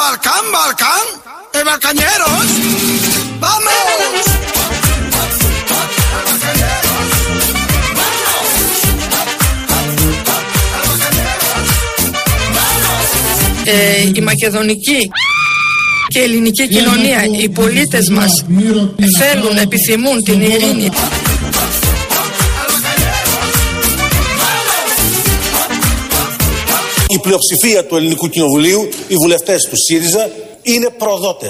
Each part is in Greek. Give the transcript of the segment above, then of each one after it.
Balcán, Balcán, Balcañeros, vamos. Η μακεδονική και ελληνική κοινωνία, οι πολίτες μας θέλουν, επιθυμούν την ειρήνη. Η πλειοψηφία του Ελληνικού Κοινοβουλίου, οι βουλευτές του ΣΥΡΙΖΑ, είναι προδότες.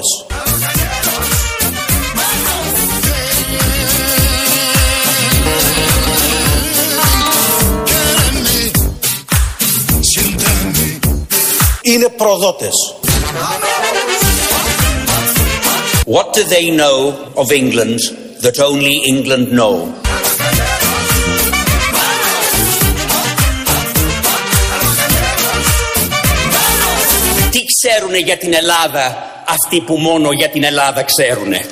Είναι προδότες. What do they know of England that only England know? Τι ξέρουνε για την Ελλάδα αυτοί που μόνο για την Ελλάδα ξέρουνε?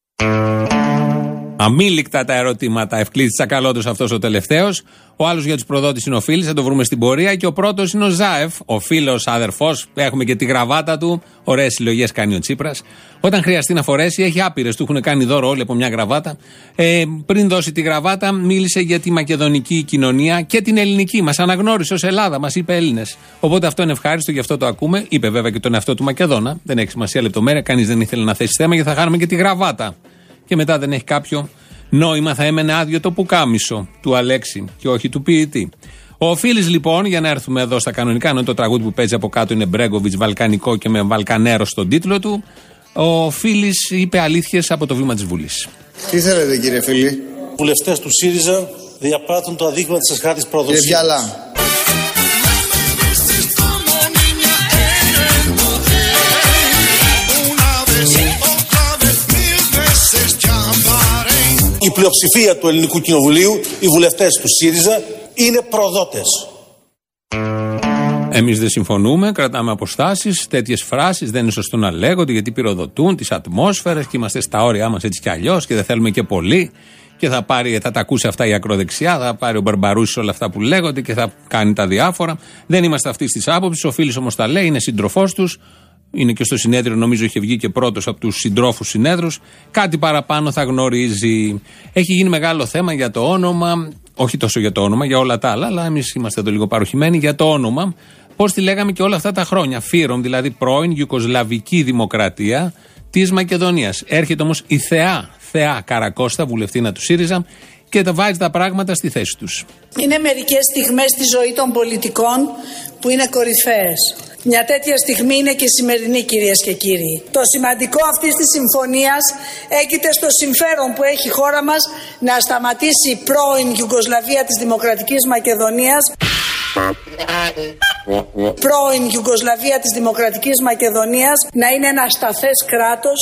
Αμήλικτα τα ερωτήματα. Ευκλήτη Τσακαλώτος αυτός ο τελευταίος. Ο άλλος για τους προδότες είναι ο Φίλης, θα το βρούμε στην πορεία. Και ο πρώτος είναι ο Ζάεφ, ο φίλος αδερφός. Έχουμε και τη γραβάτα του. Ωραίες συλλογές κάνει ο Τσίπρας. Όταν χρειαστεί να φορέσει, έχει άπειρες. Του έχουν κάνει δώρο όλοι από μια γραβάτα. Πριν δώσει τη γραβάτα, μίλησε για τη μακεδονική κοινωνία και την ελληνική. Μας αναγνώρισε ως Ελλάδα, μας είπε Έλληνες. Οπότε αυτό είναι ευχάριστο, γι' αυτό το ακούμε. Είπε βέβαια και τον εαυτό του Μακεδόνα. Δεν έχει σημασία λεπτομέρεια, κανείς δεν ήθελε να θέσει θέμα γιατί θα χάνουμε και τη γραβάτα. Και μετά δεν έχει κάποιο νόημα, θα έμενε άδειο το πουκάμισο του Αλέξη και όχι του ποιητή. Ο Φίλης λοιπόν, για να έρθουμε εδώ στα κανονικά, ενώ το τραγούδι που παίζει από κάτω είναι Μπρέγκοβιτς βαλκανικό και με Βαλκανέρο στον τίτλο του, ο Φίλης είπε αλήθειες από το βήμα της Βουλής. Τι θέλετε κύριε Φίλη? Οι βουλευτές του ΣΥΡΙΖΑ διαπράττουν το αδίκημα της εσχάτης προδοσίας. Κύριε Βιάλα. Η πλειοψηφία του Ελληνικού Κοινοβουλίου, οι βουλευτές του ΣΥΡΙΖΑ, είναι προδότες. Εμείς δεν συμφωνούμε, κρατάμε αποστάσεις. Τέτοιες φράσεις δεν είναι σωστό να λέγονται γιατί πυροδοτούν τις ατμόσφαιρες και είμαστε στα όρια μας έτσι κι αλλιώς και δεν θέλουμε και πολύ. Και θα τα ακούσει αυτά η ακροδεξιά, θα πάρει ο Μπαρμπαρούσης όλα αυτά που λέγονται και θα κάνει τα διάφορα. Δεν είμαστε αυτής της άποψης. Ο Φίλης όμως τα λέει, είναι σύντροφός τους. Είναι και στο συνέδριο, νομίζω είχε βγει και πρώτος από τους συντρόφους συνέδρους. Κάτι παραπάνω θα γνωρίζει. Έχει γίνει μεγάλο θέμα για το όνομα. Όχι τόσο για το όνομα, για όλα τα άλλα, αλλά εμείς είμαστε εδώ λίγο παροχημένοι για το όνομα. Πώς τη λέγαμε και όλα αυτά τα χρόνια. Φύρομ, δηλαδή πρώην Ιουγκοσλαβική Δημοκρατία της Μακεδονίας. Έρχεται όμως η Θεά Καρακώστα, βουλευτήνα του ΣΥΡΙΖΑ, και τα βάζει τα πράγματα στη θέση τους. Είναι μερικές στιγμές στη ζωή των πολιτικών που είναι κορυφαίες. Μια τέτοια στιγμή είναι και η σημερινή, κυρίες και κύριοι. Το σημαντικό αυτής της συμφωνίας έγκυται στο συμφέρον που έχει η χώρα μας να σταματήσει η πρώην Ιουγκοσλαβία της Δημοκρατικής Μακεδονίας. Πρώην Ιουγκοσλαβία της Δημοκρατικής Μακεδονίας να είναι ένα σταθές κράτος.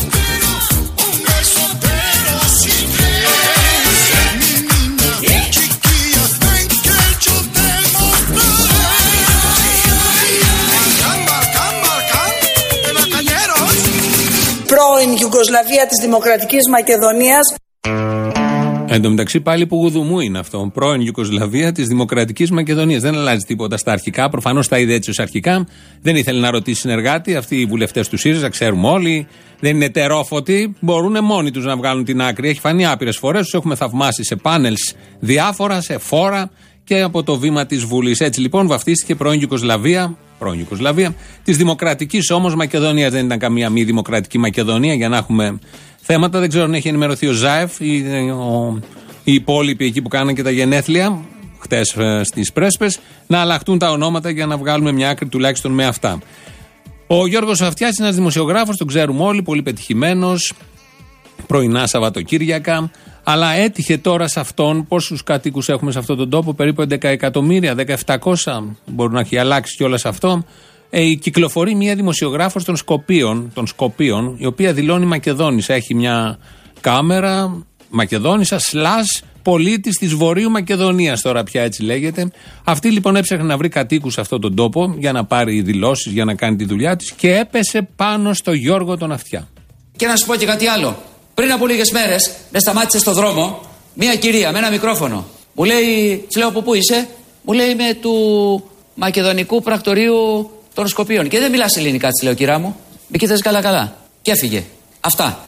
Πρώην Ιουγκοσλαβία της Δημοκρατικής Μακεδονίας. Εν τω μεταξύ πάλι που γουδουμού είναι αυτό. Πρώην Ιουγκοσλαβία της Δημοκρατικής Μακεδονίας. Δεν αλλάζει τίποτα στα αρχικά. Προφανώς τα είδε έτσι ως αρχικά. Δεν ήθελε να ρωτήσει συνεργάτη. Αυτοί οι βουλευτές του ΣΥΡΙΖΑ, ξέρουμε όλοι, δεν είναι τερόφωτοι. Μπορούν μόνοι τους να βγάλουν την άκρη. Έχει φανεί άπειρες φορές. Τους έχουμε θαυμάσει σε πάνελς διάφορα, σε φόρα και από το βήμα της Βουλής. Έτσι λοιπόν βαφτίστηκε πρώην Ιουγκοσλαβία της Δημοκρατικής όμως Μακεδονίας. Δεν ήταν καμία μη δημοκρατική Μακεδονία για να έχουμε θέματα. Δεν ξέρω αν έχει ενημερωθεί ο Ζάεφ ή οι υπόλοιποι εκεί που κάνανε και τα γενέθλια χτες στις Πρέσπες να αλλάχτούν τα ονόματα για να βγάλουμε μια άκρη τουλάχιστον με αυτά. Ο Γιώργος Αυτιάς είναι ένας δημοσιογράφος, τον ξέρουμε όλοι, πολύ πετυχημένος, πρωινά Σαββατοκύριακα. Αλλά έτυχε τώρα σε αυτόν, πόσους κατοίκους έχουμε σε αυτόν τον τόπο, περίπου 11 εκατομμύρια, 1700, μπορεί να έχει αλλάξει κιόλας σε αυτό. Κυκλοφορεί μια δημοσιογράφος των Σκοπίων, η οποία δηλώνει Μακεδόνισσα. Έχει μια κάμερα Μακεδόνισσα / πολίτης της Βορείου Μακεδονίας, τώρα πια έτσι λέγεται. Αυτή λοιπόν έψαχνε να βρει κατοίκους σε αυτόν τον τόπο για να πάρει δηλώσεις, για να κάνει τη δουλειά της και έπεσε πάνω στο Γιώργο τον Αυτιά. Και να σου πω και κάτι άλλο. Πριν από λίγες μέρες με σταμάτησε στο δρόμο μια κυρία με ένα μικρόφωνο. Μου λέει, της λέω από πού είσαι? Μου λέει είμαι του Μακεδονικού Πρακτορείου των Σκοπίων. Και δεν μιλάς ελληνικά, της λέω, κυρά μου. Με κοίταζε καλά-καλά. Και έφυγε. Αυτά.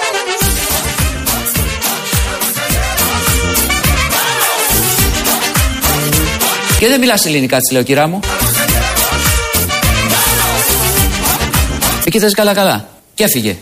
Και δεν μιλάς ελληνικά, της λέω, κυρά μου. Με κοίταζε καλά-καλά. Και έφυγε.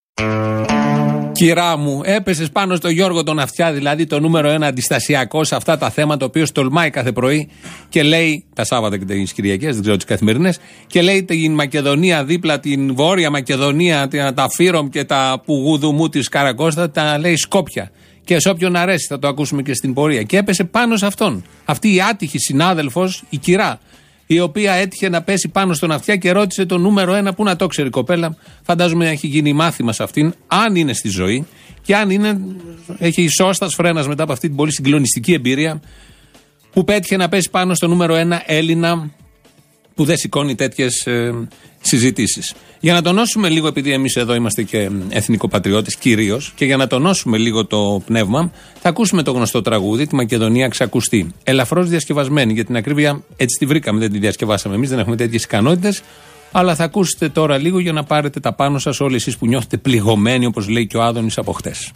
Κυρά μου, έπεσες πάνω στο Γιώργο τον Αυτιά, δηλαδή το νούμερο 1 αντιστασιακό σε αυτά τα θέματα, ο οποίος τολμάει κάθε πρωί και λέει, τα Σάββατα και τις Κυριακές, δεν ξέρω τις καθημερινές, και λέει την Μακεδονία δίπλα, την Βόρεια Μακεδονία, τα Φύρομ και τα Πουγούδουμού της Καρακώστα, τα λέει Σκόπια. Και σε όποιον αρέσει, θα το ακούσουμε και στην πορεία. Και έπεσε πάνω σε αυτόν. Αυτή η άτυχη συνάδελφος, η Κυρά, η οποία έτυχε να πέσει πάνω στον Αυτιά και ρώτησε το νούμερο 1, που να το ξέρει η κοπέλα. Φαντάζομαι έχει γίνει μάθημα σε αυτήν, αν είναι στη ζωή και αν είναι, έχει σώστας φρένας μετά από αυτή την πολύ συγκλονιστική εμπειρία που πέτυχε να πέσει πάνω στο νούμερο 1 Έλληνα που δεν σηκώνει τέτοιες συζητήσεις. Για να τονώσουμε λίγο, επειδή εμείς εδώ είμαστε και εθνικοπατριώτες κυρίως, και για να τονώσουμε λίγο το πνεύμα, θα ακούσουμε το γνωστό τραγούδι, τη Μακεδονία ξακουστεί. Ελαφρώς διασκευασμένη, για την ακρίβεια έτσι τη βρήκαμε, δεν τη διασκευάσαμε εμείς, δεν έχουμε τέτοιες ικανότητες. Αλλά θα ακούσετε τώρα λίγο για να πάρετε τα πάνω σας όλοι εσείς που νιώθετε πληγωμένοι, όπως λέει και ο Άδωνης από χτες.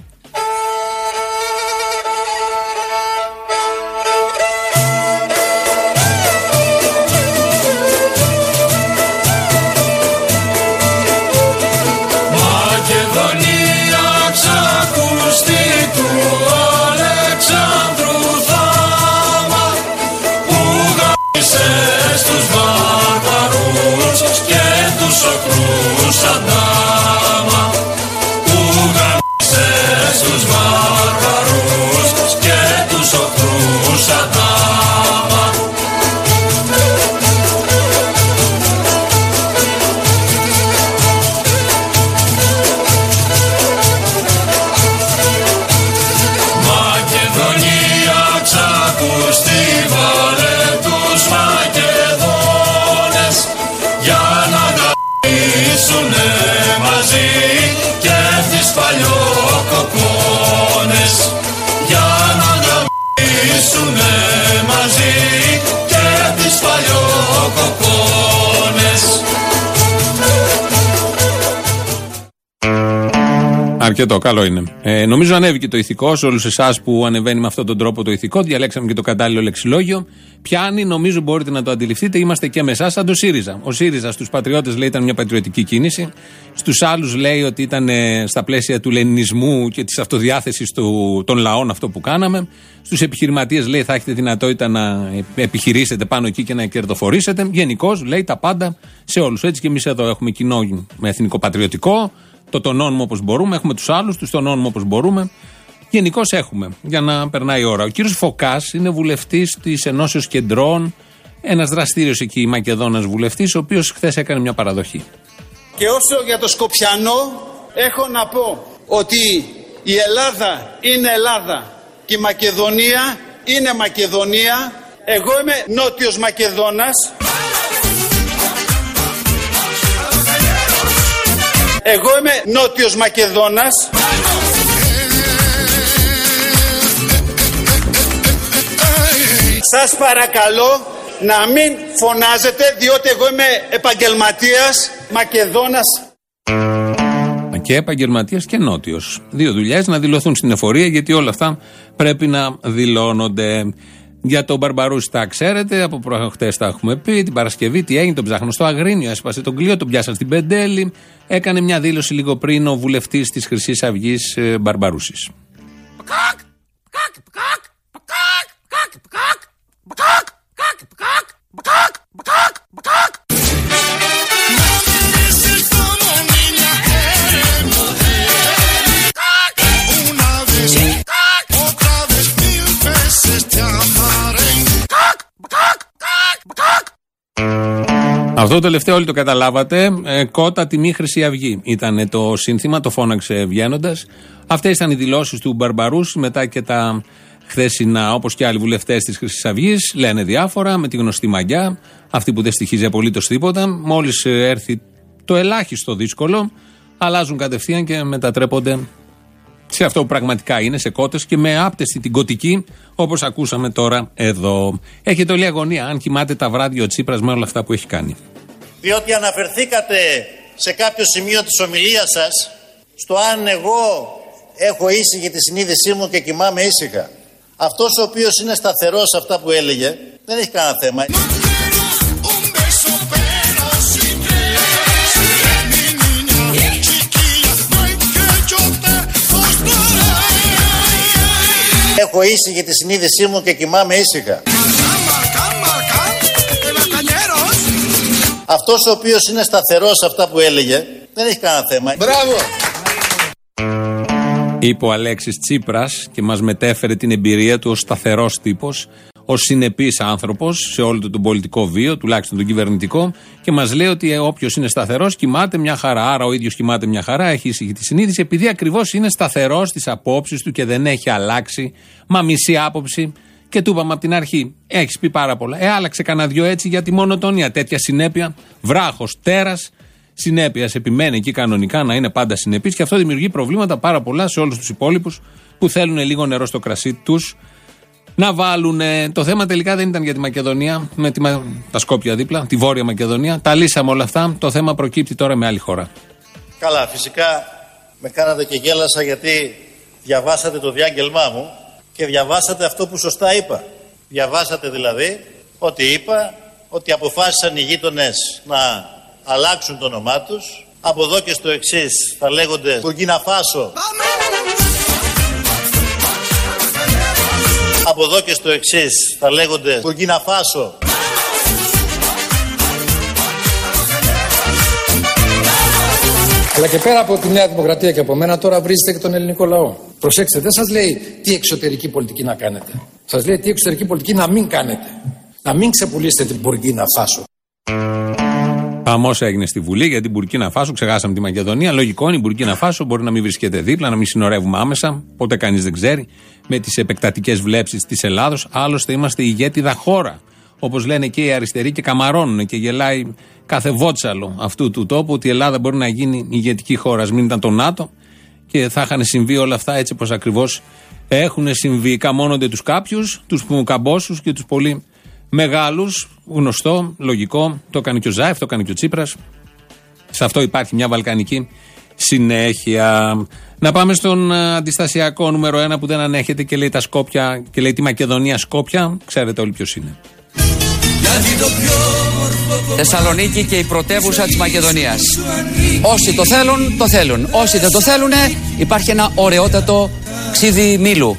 Αρκετό, καλό είναι. Νομίζω ανέβηκε το ηθικό σε όλους εσάς που ανεβαίνει με αυτόν τον τρόπο το ηθικό. Διαλέξαμε και το κατάλληλο λεξιλόγιο. Πιάνει, νομίζω μπορείτε να το αντιληφθείτε. Είμαστε και με εσάς σαν το ΣΥΡΙΖΑ. Ο ΣΥΡΙΖΑ στους πατριώτες λέει ήταν μια πατριωτική κίνηση. Στους άλλους λέει ότι ήταν στα πλαίσια του λενινισμού και της αυτοδιάθεσης των λαών αυτό που κάναμε. Στους επιχειρηματίες λέει θα έχετε δυνατότητα να επιχειρήσετε πάνω εκεί και να κερδοφορήσετε. Γενικώς λέει τα πάντα σε όλους. Έτσι και εμείς εδώ έχουμε κοινό με εθνικοπατριωτικό. Το τονώνουμε όπως μπορούμε, έχουμε τους άλλους, τους τονώνουμε όπως μπορούμε. Γενικώς έχουμε, για να περνάει η ώρα. Ο κύριος Φωκάς είναι βουλευτής της Ενώσεως Κεντρών, ένας δραστήριος εκεί Μακεδόνας βουλευτής, ο οποίος χθες έκανε μια παραδοχή. Και όσο για το Σκοπιανό, έχω να πω ότι η Ελλάδα είναι Ελλάδα και η Μακεδονία είναι Μακεδονία. Εγώ είμαι Νότιος Μακεδόνας. Εγώ είμαι Νότιος Μακεδόνας. Σας παρακαλώ να μην φωνάζετε, διότι εγώ είμαι επαγγελματίας Μακεδόνας. Και επαγγελματίας και Νότιος. Δύο δουλειές να δηλωθούν στην εφορία, γιατί όλα αυτά πρέπει να δηλώνονται. Για τον Μπαρμπαρούση τα ξέρετε, από προχτές τα έχουμε πει. Την Παρασκευή τι έγινε, τον ψάχνω στο Αγρίνιο, έσπασε τον κλειό, τον πιάσαν στην Πεντέλη. Έκανε μια δήλωση λίγο πριν ο βουλευτής της Χρυσής Αυγής Μπαρμπαρούσης. Αυτό το τελευταίο όλοι το καταλάβατε. Κότα τιμή Χρυσή Αυγή ήταν το σύνθημα, το φώναξε βγαίνοντας. Αυτές ήταν οι δηλώσεις του Μπαρμπαρούση μετά και τα χθεσινά, όπως και άλλοι βουλευτές της Χρυσής Αυγής. Λένε διάφορα με τη γνωστή μαγιά, αυτή που δεν στοιχίζει απολύτως τίποτα. Μόλις έρθει το ελάχιστο δύσκολο, αλλάζουν κατευθείαν και μετατρέπονται σε αυτό που πραγματικά είναι, σε κότες και με άπτεστη την κωτική, όπως ακούσαμε τώρα εδώ. Έχετε όλη αγωνία, αν κοιμάται τα βράδια ο Τσίπρας με όλα αυτά που έχει κάνει. Διότι αναφερθήκατε σε κάποιο σημείο της ομιλίας σας στο αν εγώ έχω ήσυχη τη συνείδησή μου και κοιμάμαι ήσυχα. Αυτός ο οποίος είναι σταθερός σε αυτά που έλεγε δεν έχει κανένα θέμα. Έχω ήσυχη τη συνείδησή μου και κοιμάμαι ήσυχα. Αυτός ο οποίος είναι σταθερός σε αυτά που έλεγε δεν έχει κανένα θέμα. Μπράβο! Είπε ο Αλέξης Τσίπρας και μας μετέφερε την εμπειρία του ως σταθερός τύπος, ως συνεπής άνθρωπος σε όλο τον πολιτικό βίο, τουλάχιστον τον κυβερνητικό, και μας λέει ότι όποιος είναι σταθερός κοιμάται μια χαρά. Άρα ο ίδιος κοιμάται μια χαρά, έχει ήσυχη τη συνείδηση, επειδή ακριβώς είναι σταθερός στις απόψεις του και δεν έχει αλλάξει μα μισή άποψη. Και του είπαμε από την αρχή: έχεις πει πάρα πολλά. Άλλαξε κανένα δυο έτσι για τη μονοτονία. Τέτοια συνέπεια, βράχος, τέρας. Συνέπεια επιμένει εκεί κανονικά να είναι πάντα συνεπής και αυτό δημιουργεί προβλήματα πάρα πολλά σε όλους τους υπόλοιπους που θέλουν λίγο νερό στο κρασί τους να βάλουν. Το θέμα τελικά δεν ήταν για τη Μακεδονία, με τα Σκόπια δίπλα, τη Βόρεια Μακεδονία. Τα λύσαμε όλα αυτά. Το θέμα προκύπτει τώρα με άλλη χώρα. Καλά, φυσικά με κάνατε και γέλασα γιατί διαβάσατε το διάγγελμά μου και διαβάσατε αυτό που σωστά είπα. Διαβάσατε δηλαδή ότι είπα ότι αποφάσισαν οι γείτονες να αλλάξουν το όνομά τους. Από εδώ και στο εξής θα λέγονται Μπουρκίνα Φάσο. Από εδώ και στο εξής θα λέγονται Μπουρκίνα Φάσο. Αλλά και πέρα από τη Νέα Δημοκρατία και από μένα, τώρα βρίζετε και τον ελληνικό λαό. Προσέξτε, δεν σας λέει τι εξωτερική πολιτική να κάνετε. Σας λέει τι εξωτερική πολιτική να μην κάνετε. Να μην ξεπουλήσετε την Μπουρκίνα Φάσο. Χαμός έγινε στη Βουλή για την Μπουρκίνα Φάσο. Ξεχάσαμε τη Μακεδονία. Λογικό είναι η Μπουρκίνα Φάσο μπορεί να μην βρίσκεται δίπλα, να μην συνορεύουμε άμεσα. Ποτέ κανείς δεν ξέρει. Με τις επεκτατικές βλέψεις της Ελλάδος. Άλλωστε είμαστε ηγέτιδα χώρα. Όπως λένε και οι αριστεροί και καμαρώνουν και γελάει κάθε βότσαλο αυτού του τόπου ότι η Ελλάδα μπορεί να γίνει ηγετική χώρα. Ας μην ήταν το ΝΑΤΟ και θα είχαν συμβεί όλα αυτά έτσι όπως ακριβώς έχουν συμβεί. Καμώνονται τους κάποιους, τους καμπόσους και τους πολύ μεγάλους. Γνωστό, λογικό. Το έκανε και ο Ζάεφ, το έκανε και ο Τσίπρας. Σε αυτό υπάρχει μια βαλκανική συνέχεια. Να πάμε στον αντιστασιακό νούμερο 1 που δεν ανέχεται και λέει τα Σκόπια και λέει τη Μακεδονία Σκόπια. Ξέρετε όλοι ποιος είναι. Θεσσαλονίκη και η πρωτεύουσα της Μακεδονίας. Όσοι το θέλουν, το θέλουν. Όσοι δεν το θέλουν, υπάρχει ένα ωραιότατο ξύδι μήλου.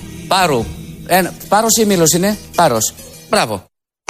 Πάρος ή μήλος είναι? Πάρος. Μπράβο.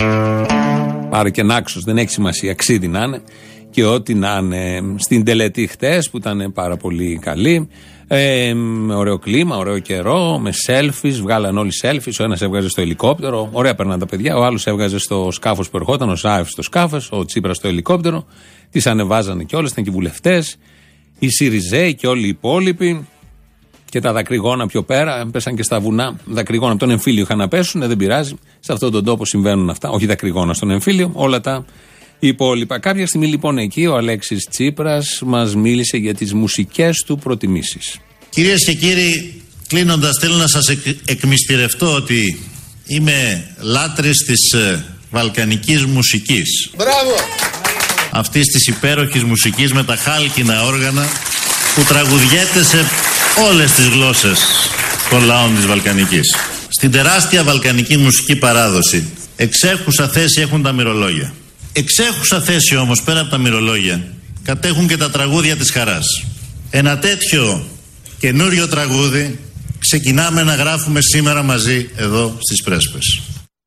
Πάρε και Νάξος, δεν έχει σημασία. Ξύδι να είναι. Και ό,τι να είναι. Στην τελετή χτες που ήταν πάρα πολύ καλή. Με ωραίο κλίμα, ωραίο καιρό, με selfies, βγάλαν όλοι selfies. Ο ένας έβγαζε στο ελικόπτερο, ωραία παίρναν τα παιδιά. Ο άλλος έβγαζε στο σκάφος που ερχόταν, ο Ζάεφ στο σκάφος, ο Τσίπρας στο ελικόπτερο. Τις ανεβάζανε κιόλας, ήταν και οι βουλευτές, οι Σιριζέοι και όλοι οι υπόλοιποι. Και τα δακρυγόνα πιο πέρα, πέσαν και στα βουνά. Δακρυγόνα από τον εμφύλιο είχαν να πέσουν, δεν πειράζει. Σε αυτόν τον τόπο συμβαίνουν αυτά. Όχι δακρυγόνα στον εμφύλιο, όλα τα υπόλοιπα. Κάποια στιγμή λοιπόν εκεί ο Αλέξης Τσίπρας μας μίλησε για τις μουσικές του προτιμήσεις. Κυρίες και κύριοι, κλείνοντας θέλω να σας εκμυστηρευτώ ότι είμαι λάτρης της βαλκανικής μουσικής. Μπράβο! Αυτής της υπέροχης μουσικής με τα χάλκινα όργανα που τραγουδιέται σε όλες τις γλώσσες των λαών της Βαλκανικής. Στην τεράστια βαλκανική μουσική παράδοση εξέχουσα θέση έχουν τα μυρολόγια. Εξέχουσα θέση όμως πέρα από τα μυρολόγια κατέχουν και τα τραγούδια της χαράς. Ένα τέτοιο καινούριο τραγούδι ξεκινάμε να γράφουμε σήμερα μαζί εδώ στις Πρέσπες.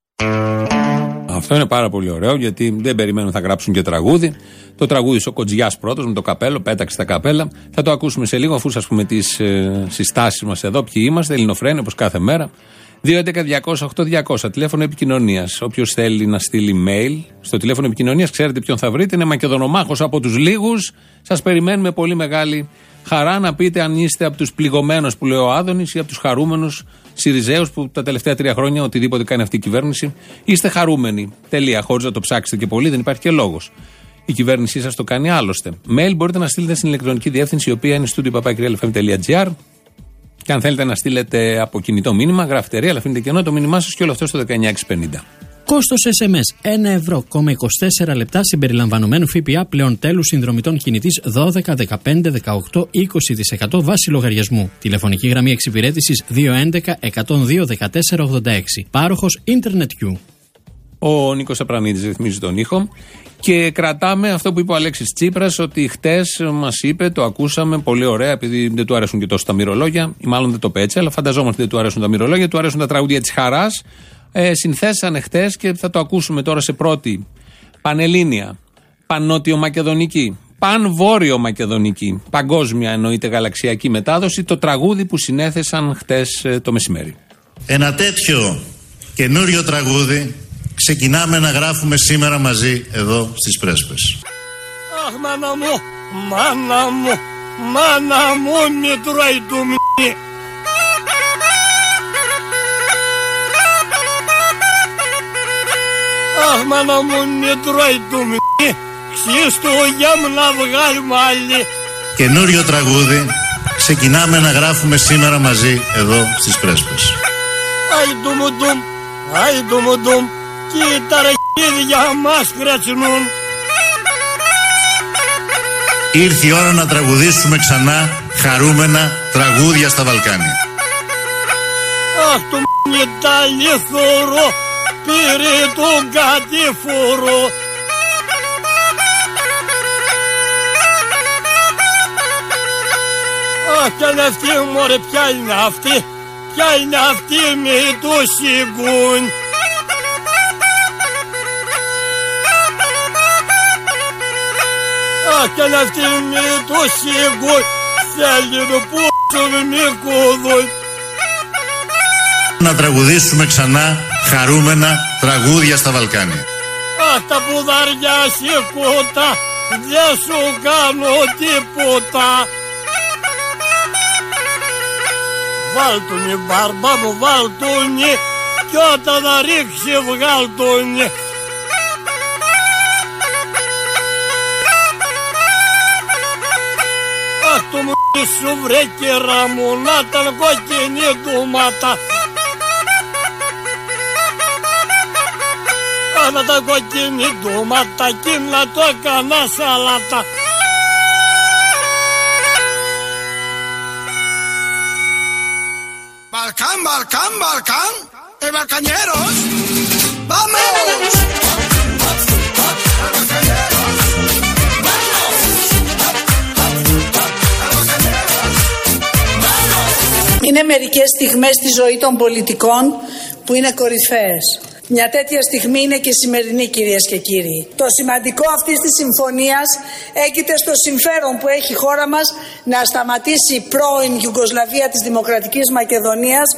Αυτό είναι πάρα πολύ ωραίο γιατί δεν περιμένουν θα γράψουν και τραγούδι. Το τραγούδι ο Κοτζιάς πρώτος με το καπέλο, πέταξε τα καπέλα. Θα το ακούσουμε σε λίγο αφού σας πούμε τις συστάσεις μας εδώ. Ποιοι είμαστε, Ελληνοφρένη όπως κάθε μέρα. 2.11.200.8.200 τηλέφωνο επικοινωνίας. Όποιος θέλει να στείλει mail στο τηλέφωνο επικοινωνίας, ξέρετε ποιον θα βρείτε. Είναι Μακεδονομάχος από τους λίγους. Σας περιμένουμε πολύ μεγάλη χαρά να πείτε αν είστε από τους πληγωμένους που λέει ο Άδωνης ή από τους χαρούμενους Σιριζέους που τα τελευταία 3 χρόνια, οτιδήποτε κάνει αυτή η κυβέρνηση, είστε χαρούμενοι. Τελεία. Χωρίς να το ψάξετε και πολύ, δεν υπάρχει και λόγος. Η κυβέρνησή σας το κάνει άλλωστε. Mail μπορείτε να στείλετε στην ηλεκτρονική διεύθυνση, η οποία είναι studio@realfm.gr. Και αν θέλετε να στείλετε από κινητό μήνυμα, γραφτερία, αλλά αφήνετε κενό το μήνυμά σας και όλο αυτό στο 19650. Κόστος SMS 1,24 λεπτά συμπεριλαμβανομένου ΦΠΑ πλέον τέλους συνδρομητών κινητής 12, 15, 18, 20% βάση λογαριασμού. Τηλεφωνική γραμμή εξυπηρέτησης 211 102 14 86. Πάροχος Internet U. Ο Νίκος Απρανίδης ρυθμίζει τον ήχο και κρατάμε αυτό που είπε ο Αλέξης Τσίπρας, ότι χτες μας είπε, το ακούσαμε πολύ ωραία, επειδή δεν του αρέσουν και τόσο τα μυρολόγια, ή μάλλον δεν το είπε έτσι, αλλά φανταζόμαστε ότι δεν του αρέσουν τα μυρολόγια, του αρέσουν τα τραγούδια της χαράς. Συνθέσανε χτες και θα το ακούσουμε τώρα σε πρώτη πανελλήνια, παννότιο-μακεδονική, παν-βόρειο-μακεδονική, παγκόσμια εννοείται γαλαξιακή μετάδοση, το τραγούδι που συνέθεσαν χτες το μεσημέρι. Ένα τέτοιο καινούριο τραγούδι ξεκινάμε να γράφουμε σήμερα μαζί εδώ στις Πρέσπες. Αχ, μάνα μου, μάνα μου, μάνα μου, μη τρώει του μη. Αχ, μάνα μου, μη τρώει του μη. Ξύστο για μου να βγάλει μάλι. Καινούριο τραγούδι ξεκινάμε να γράφουμε σήμερα μαζί εδώ στις Πρέσπες. Αϊ ντουμουτουμ, αϊ ντουμουτουμ, κοίτα ρε χίδια μας κρατσινούν. Ήρθε η ώρα να τραγουδήσουμε ξανά χαρούμενα τραγούδια στα Βαλκάνια. Αχ, του μνητά λιθούρο, πήρε τον κατηφόρο. Αχ, κι αν αυτή μωρέ, ποια είναι αυτή, ποια είναι αυτή με το σιγκούν. Αχ, κι αν αυτή με το σιγκούν, θέλει το πούσο με κούδουν. Να τραγουδήσουμε ξανά χαρούμενα τραγούδια στα Βαλκάνια. Αχ, τα πουδαριά σηκώτα, δεν σου κάνω τίποτα. Βάλτουνε μπαρμπά μου, βάλτουνε, κι όταν θα ρίξει βγάλτουνε. Αχ, το μου σου βρε κερά μου, να ήταν κόκκινη ντομάτα. Αχ, να ήταν κόκκινη ντομάτα κι να το έκανα σαλάτα. Balcán, Balcán, Balcán, Balcañeros, ¡vamos! Είναι μερικές στιγμές στη ζωή των πολιτικών που είναι κορυφαίες. Μια τέτοια στιγμή είναι και η σημερινή, κυρίες και κύριοι. Το σημαντικό αυτής της συμφωνίας έγκυται στο συμφέρον που έχει η χώρα μας να σταματήσει η πρώην Ιουγκοσλαβία της Δημοκρατικής Μακεδονίας.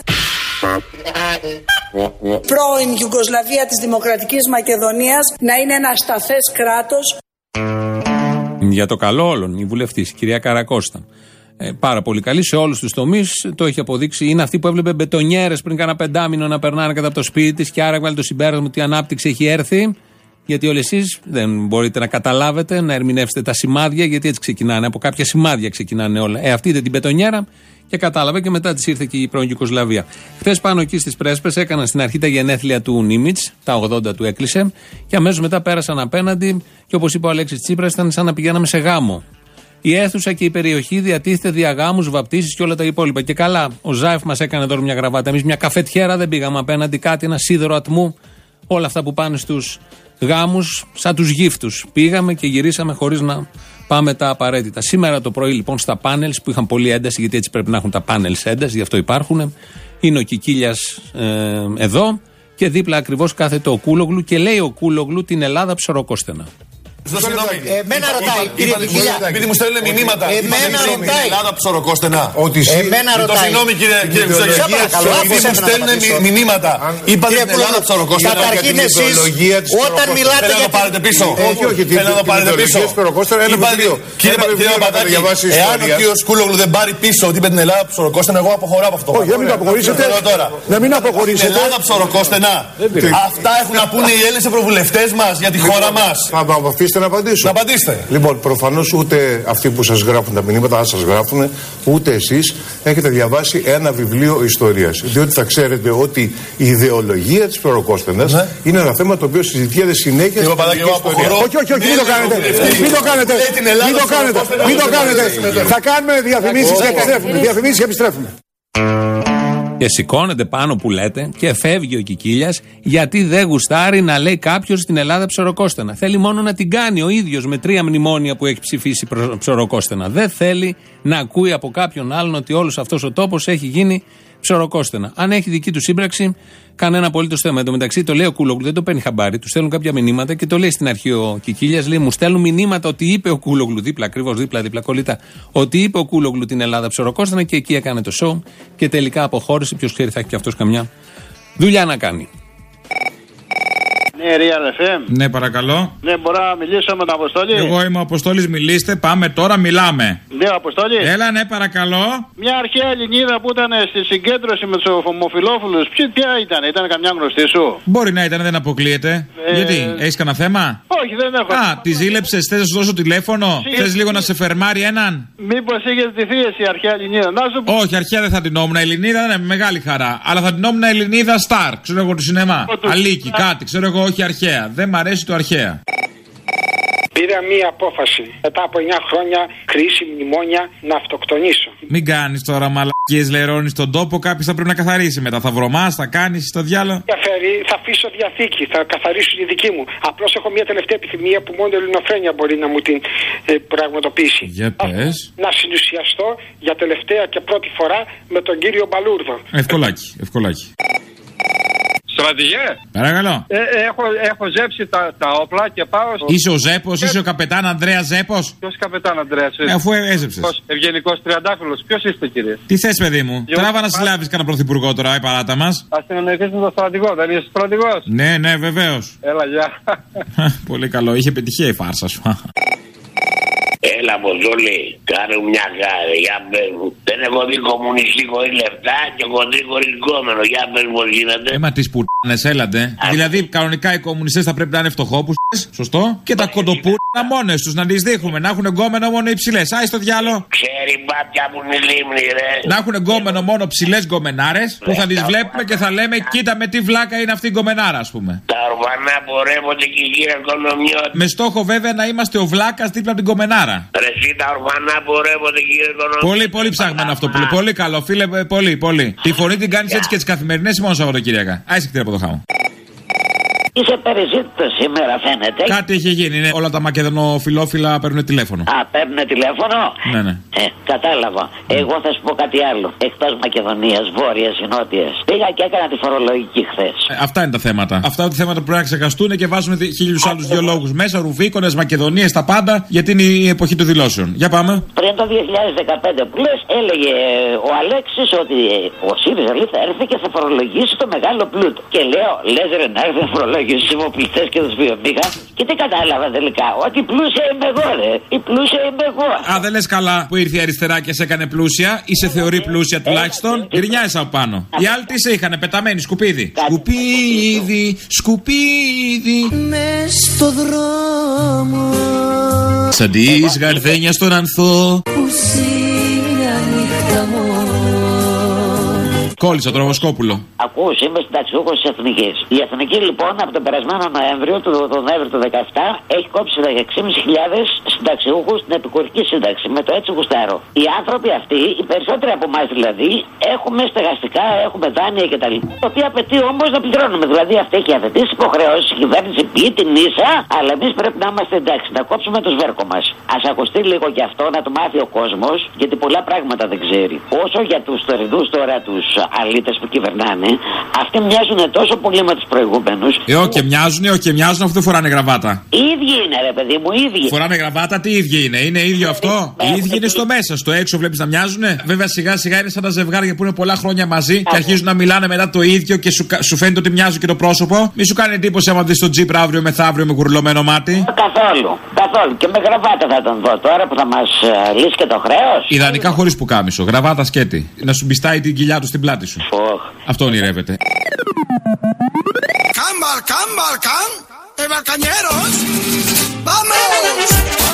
Πρώην Ιουγκοσλαβία της Δημοκρατικής Μακεδονίας να είναι ένα σταθές κράτος. Για το καλό όλων, η βουλευτής, η κυρία Καρακώστα. Πάρα πολύ καλή σε όλους τους τομείς, το έχει αποδείξει. Είναι αυτή που έβλεπε μπετονιέρες πριν κάνα 5 μήνο να περνάνε κατά από το σπίτι της και άρα έβγαλε το συμπέρασμα ότι η ανάπτυξη έχει έρθει. Γιατί όλοι εσείς δεν μπορείτε να καταλάβετε, να ερμηνεύσετε τα σημάδια, γιατί έτσι ξεκινάνε. Από κάποια σημάδια ξεκινάνε όλα. Αυτή είδε την μπετονιέρα και κατάλαβε και μετά της ήρθε και η πρώην Ιουγκοσλαβία. Χθες πάνω εκεί στις Πρέσπες έκαναν στην αρχή τα γενέθλια του Νίμιτς, τα 80 του έκλεισε, και αμέσως μετά πέρασαν απέναντι και όπως είπε ο Αλέξης Τσίπρας, ήταν σαν να πηγαίναμε σε γάμο. Η αίθουσα και η περιοχή διατίθεται δια γάμους, βαπτίσεις και όλα τα υπόλοιπα. Και καλά, ο Ζάεφ μας έκανε τώρα μια γραβάτα. Εμείς μια καφετιέρα δεν πήγαμε απέναντι, κάτι, ένα σίδερο ατμού. Όλα αυτά που πάνε στους γάμους, σαν τους γύφτους. Πήγαμε και γυρίσαμε χωρίς να πάμε τα απαραίτητα. Σήμερα το πρωί λοιπόν στα πάνελς που είχαν πολλή ένταση, γιατί έτσι πρέπει να έχουν τα πάνελς ένταση, γι' αυτό υπάρχουν. Είναι ο Κικίλιας εδώ και δίπλα ακριβώς κάθεται ο Κούλογλου και λέει ο Κούλογλου την Ελλάδα ψωροκόστενα. Εμένα ρωτάει, κύριε Κικίλια. Επειδή μου στέλνουν μηνύματα. Εμένα ρωτάει. Ελλάδα ψωροκόστενα. Εμένα ρωτάει. Συγγνώμη κύριε Κουζάκη. Επειδή μου στέλνουν μηνύματα. Είπατε την Ελλάδα ψωροκόστενα. Καταρχήν εσείς όταν μιλάτε για. Θέλω να το πάρετε πίσω. Θέλω να το πάρετε πίσω. Κύριε Παπαδάκη, εάν ο κύριος Κούλογλου δεν πάρει πίσω ότι είπε την Ελλάδα ψωροκόστενα, εγώ αποχωρώ από αυτό. Όχι, να μην αποχωρήσετε. Να μην αποχωρήσετε. Την Ελλάδα ψωροκόστενα. Αυτά έχουν να πούνε οι Έλληνες ευρωβουλευτές μας για τη χώρα μας. αφήσετε να απαντήσω. Να απαντήστε. Λοιπόν, προφανώς ούτε αυτοί που σας γράφουν τα μηνύματα, αν σας γράφουν, ούτε εσείς έχετε διαβάσει ένα βιβλίο ιστορίας. Διότι θα ξέρετε ότι η ιδεολογία της Ψωροκόστενας είναι ένα θέμα το οποίο συζητιέται συνέχεια στην ιστορία. Όχι, μην το κάνετε. Μην το κάνετε. Θα κάνουμε διαφημίσεις και επιστρέφουμε. Και σηκώνεται πάνω που λέτε και φεύγει ο Κικίλιας, γιατί δεν γουστάρει να λέει κάποιος στην Ελλάδα Ψωροκόστενα. Θέλει μόνο να την κάνει ο ίδιος με 3 μνημόνια που έχει ψηφίσει Ψωροκόστενα. Δεν θέλει να ακούει από κάποιον άλλον ότι όλος αυτός ο τόπος έχει γίνει Ψωροκόστενα. Αν έχει δική του σύμπραξη, κανένα απολύτως θέμα. Εν τω μεταξύ το λέει ο Κούλογλου, δεν το παίρνει χαμπάρι, του στέλνουν κάποια μηνύματα και το λέει στην αρχή ο Κικίλιας. Λέει: μου στέλνουν μηνύματα ότι είπε ο Κούλογλου, δίπλα, ακριβώς δίπλα κολλητά, ότι είπε ο Κούλογλου την Ελλάδα Ψωροκόστενα και εκεί έκανε το show και τελικά αποχώρησε. Ποιος ξέρει, θα έχει και αυτός καμιά δουλειά να κάνει. Ναι, Real FM. Ναι, παρακαλώ. Ναι, μπορώ να μιλήσω με τον Αποστόλη. Εγώ είμαι ο Αποστόλης, μιλήστε. Πάμε τώρα, μιλάμε. Ναι, Αποστόλη. Έλα, ναι, παρακαλώ. Μια αρχαία Ελληνίδα που ήταν στη συγκέντρωση με τους ομοφυλόφιλους. Ποια ήταν καμιά γνωστή σου? Μπορεί να ήταν, δεν αποκλείεται. Γιατί, έχεις κανένα θέμα? Όχι, δεν έχω. Τη ζήλεψες, θες να σου δώσω τηλέφωνο? Θες λίγο να σε φερμάρει έναν? Μήπως είχες ντυθεί εσύ αρχαία Ελληνίδα? Όχι, αρχαία δεν θα την νόμουν. Ελληνίδα δεν είναι μεγάλη χαρά. Αλλά θα την νόμουν Ελληνίδα Star, ξέρω εγώ, του σινεμά. Αλίκη, κάτι, ξέρω εγώ. Όχι αρχαία. Δεν μ' αρέσει το αρχαία. Πήρα μία απόφαση μετά από 9 χρόνια κρίση, μνημόνια, να αυτοκτονήσω. Μην κάνεις τώρα μαλακίες, λερώνεις τον τόπο. Κάποιος θα πρέπει να καθαρίσει μετά. Θα βρωμάς, θα κάνεις το διάλογο. Θα αφήσω διαθήκη, θα καθαρίσω τη δική μου. Απλώς έχω μία τελευταία επιθυμία που μόνο η ελληνοφρένεια μπορεί να μου την πραγματοποιήσει. Για πες. Να συνουσιαστώ για τελευταία και πρώτη φορά με τον κύριο Μπαλούρδο. Ευκολάκι. Στρατηγέ. Παρακαλώ. Έχω ζέψει τα όπλα και πάω. Είσαι ο Ζέπος, είσαι ο καπετάν Ανδρέας Ζέπος. Ποιος καπετάν Ανδρέας? Αφού έζεψες. Ευγενικός Τριαντάφυλλος. Ποιος είστε, κύριε? Τι θες, παιδί μου? Τράβα να συλλάβεις κανένα πρωθυπουργό τώρα, η παράτα μας. Αστυνομικός με τον στρατηγό, δεν είσαι στρατηγός? Ναι, βεβαίως. Έλα, γεια. Πολύ καλό, είχε επιτυχία η φάρσα σου. Έλα, Αποστόλη, κάνε μια χάρη, για πες μου. Δεν έχω δει κομμουνιστή χωρίς λεφτά και χοντρή χωρίς γκόμενο. Για πες μου πώς γίνεται. Έμα τις πουτάνες, έλατε. Δηλαδή, κανονικά οι κομμουνιστές θα πρέπει να είναι φτωχόπουστες, σωστό. Και τα κοντοπούτανα μόνες τους, να τις δείχνουμε. Να έχουν γκόμενο μόνο οι ψηλές. Άι στο διάλο. Ξέρει μπάτια που είναι λίμνη, ρε. Να έχουν γκόμενο μόνο ψηλές γκομενάρες που θα τις βλέπουμε και θα λέμε, κοίτα με τι βλάκα είναι αυτή η γκομενάρα, ας πούμε. Τα ορφανά πορεύονται και γύρω οικονομιώτη. Με στόχο βέβαια να είμαστε ο βλάκας δίπλα από την γκομενάρα. Ρε εσύ τα ορφανά πορεύονται γύρω οικονομιώτη. Πολύ ψάγμενο αυτό. Πολύ καλό, φίλε, πολύ. Τη φωνή την κάνεις έτσι και τις καθημερινές ή μόνο Σαββατοκύριακα? Άισε κτήρα από το χάμο. Είσαι περιζήτητος σήμερα, φαίνεται. Κάτι έχει γίνει, ναι. Όλα τα μακεδονοφιλόφιλα παίρνουν τηλέφωνο. Παίρνουν τηλέφωνο. Ναι. Κατάλαβα. Εγώ θα σου πω κάτι άλλο. Εκτός Μακεδονίας, Βόρειας ή Νότιας. Πήγα και έκανα τη φορολογική χθες. Αυτά είναι τα θέματα. Αυτά είναι τα θέματα που πρέπει να ξεχαστούν και βάζουμε 1000 άλλους δύο λόγους μέσα. Ρουβίκονες, Μακεδονίες, τα πάντα. Γιατί είναι η εποχή των δηλώσεων. Για πάμε. Πριν το 2015 που λες, έλεγε ο Αλέξης ότι ο ΣΥΡΙΖΑ θα έρθει και θα φορολογήσει το μεγάλο πλούτο. Και λέω, λες ρε να έρθει να φορολογήσει τους υποπληκτές και τους βιομήχα. Και τι κατάλαβα τελικά? Ότι πλούσια είμαι εγώ, ρε. Η πλούσια είμαι εγώ. Α, δεν λες καλά που ήρθε η αριστερά και σε έκανε πλούσια ή σε θεωρεί πλούσια τουλάχιστον. Γκρινιάζεις από πάνω. Οι άλλοι τι σε είχανε πεταμένοι, σκουπίδι. Σκουπίδι. Μες στο δρόμο. Σαν της γαρδένιας στον ανθό. Που σύρια νύχτα μου. Κόλλησε ο Τροβοσκόπουλο. Ακούς, είμαι συνταξιούχος της Εθνικής. Η Εθνική λοιπόν από τον περασμένο Νοέμβριο, τον Νοέμβριο του 2017, έχει κόψει 16.500 συνταξιούχους στην επικουρική σύνταξη. Με το έτσι γουστάρω. Οι άνθρωποι αυτοί, οι περισσότεροι από εμάς δηλαδή, έχουμε στεγαστικά, έχουμε δάνεια κτλ. Το οποίο απαιτεί όμως να πληρώνουμε. Δηλαδή αυτή έχει αθετήσει υποχρεώσεις, η κυβέρνηση πει την ίσα, αλλά εμείς πρέπει να είμαστε εντάξει, να κόψουμε το σβέρκο μας. Ας ακουστεί λίγο κι αυτό, να το μάθει ο κόσμος, γιατί πολλά πράγματα δεν ξέρει. Όσο για τους τωρινούς τώρα τους αλήτες που κυβερνάνε, αυτοί μοιάζουν τόσο πολύ με τους προηγούμενους. Όχι μοιάζουν αφού δεν φοράνε γραβάτα. Οι ίδιοι είναι, ρε παιδί μου, οι ίδιοι. Φοράνε γραβάτα, τι ίδιοι είναι? Είναι ίδιο αυτό? Οι ίδιοι είναι στο μέσα, στο έξω βλέπεις να μοιάζουνε. Βέβαια σιγά σιγά είναι σαν τα ζευγάρια που είναι πολλά χρόνια μαζί και αρχίζουν να μιλάνε μετά το ίδιο και σου φαίνεται ότι μοιάζουν και το πρόσωπο. Μη σου κάνει εντύπωση άμα δεις τον Τζίπρα αύριο μεθαύριο με κουρλωμένο μάτι. Καθόλου. Και με γραβάτα θα τον δω τώρα που θα μας λύσει και το χρέος. Ιδανικά χωρίς πουκάμισο, γραβάτα σκέτη. Να σου μπιστάει την κοιλιά του στην πλάτη σου. Αυτό ονειρεύεται. Balcán, Balcán, Balcañeros. Vamos!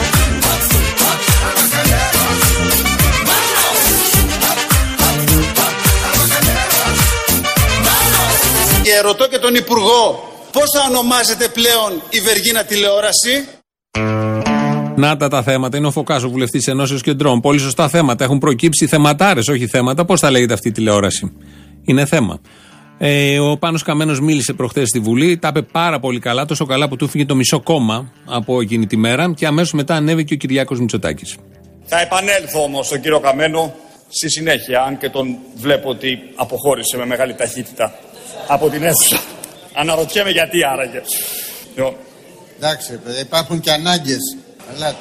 Και ρωτώ και τον Υπουργό, πώς θα ονομάζεται πλέον η Βεργίνα τηλεόραση? Να τα θέματα. Είναι ο Φωκάς, ο βουλευτής Ενώσεως Κεντρών. Πολύ σωστά θέματα. Έχουν προκύψει θεματάρες, όχι θέματα. Πώς θα λέγεται αυτή η τηλεόραση? Είναι θέμα. Ο Πάνος Καμένος μίλησε προχθές στη Βουλή. Τα είπε πάρα πολύ καλά. Τόσο καλά που του φύγε το μισό κόμμα από εκείνη τη μέρα. Και αμέσως μετά ανέβηκε ο Κυριάκος Μητσοτάκης. Θα επανέλθω όμως στον κύριο Καμένο στη συνέχεια, αν και τον βλέπω ότι αποχώρησε με μεγάλη ταχύτητα από την αίθουσα. Αναρωτιέμαι γιατί άραγε. Εντάξει, παιδιά, υπάρχουν και ανάγκες. Ελάτε.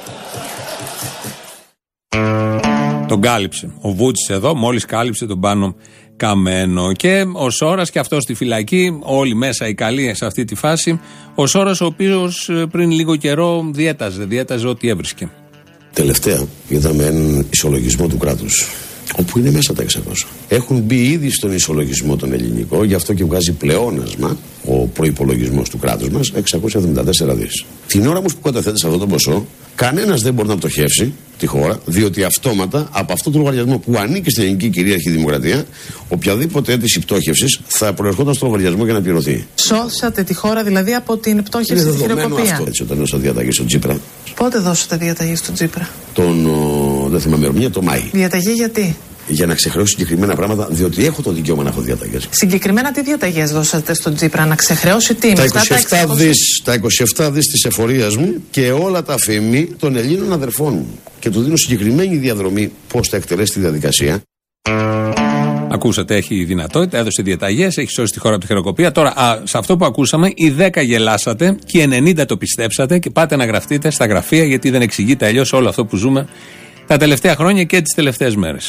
Τον κάλυψε. Ο Βούτσης εδώ μόλις κάλυψε τον Πάνο Καμένο. Και ο Σόρας και αυτός στη φυλακή, όλοι μέσα οι καλοί σε αυτή τη φάση. Ο Σόρας, ο οποίος πριν λίγο καιρό διέταζε ό,τι έβρισκε. Τελευταία είδαμε έναν ισολογισμό του κράτους, όπου είναι μέσα τα 600. Έχουν μπει ήδη στον ισολογισμό τον ελληνικό, γι' αυτό και βγάζει πλεόνασμα ο προϋπολογισμός του κράτους μας 674 δις. Την ώρα όμως που καταθέτει αυτό το ποσό, κανένας δεν μπορεί να πτωχεύσει τη χώρα, διότι αυτόματα από αυτό το λογαριασμό που ανήκει στην ελληνική κυρίαρχη δημοκρατία, οποιαδήποτε αίτηση πτώχευσης θα προερχόταν στο λογαριασμό για να πληρωθεί. Σώσατε τη χώρα δηλαδή από την πτώχευση στη χειροκοπία. Αυτό έτσι, όταν έδωσα διαταγή στον Τσίπρα. Πότε δώσατε διαταγή στον Τσίπρα? Δεν θυμάμαι ημερομηνία, το Μάη. Διαταγή γιατί? Για να ξεχρεώσω συγκεκριμένα πράγματα, διότι έχω το δικαίωμα να έχω διαταγές. Συγκεκριμένα τι διαταγές δώσατε στον Τσίπρα, να ξεχρεώσει τι? Τα 27 δις της εφορίας μου και όλα τα αφημί των Ελλήνων αδερφών μου. Και του δίνω συγκεκριμένη διαδρομή πώς θα εκτελέσει τη διαδικασία. Ακούσατε, έχει δυνατότητα, έδωσε διαταγές, έχει σώσει τη χώρα από τη χειροκοπία. Τώρα, σε αυτό που ακούσαμε, οι 10 γελάσατε και οι 90 το πιστέψατε και πάτε να γραφτείτε στα γραφεία, γιατί δεν εξηγείται αλλιώς όλο αυτό που ζούμε τα τελευταία χρόνια και τις τελευταίες μέρες.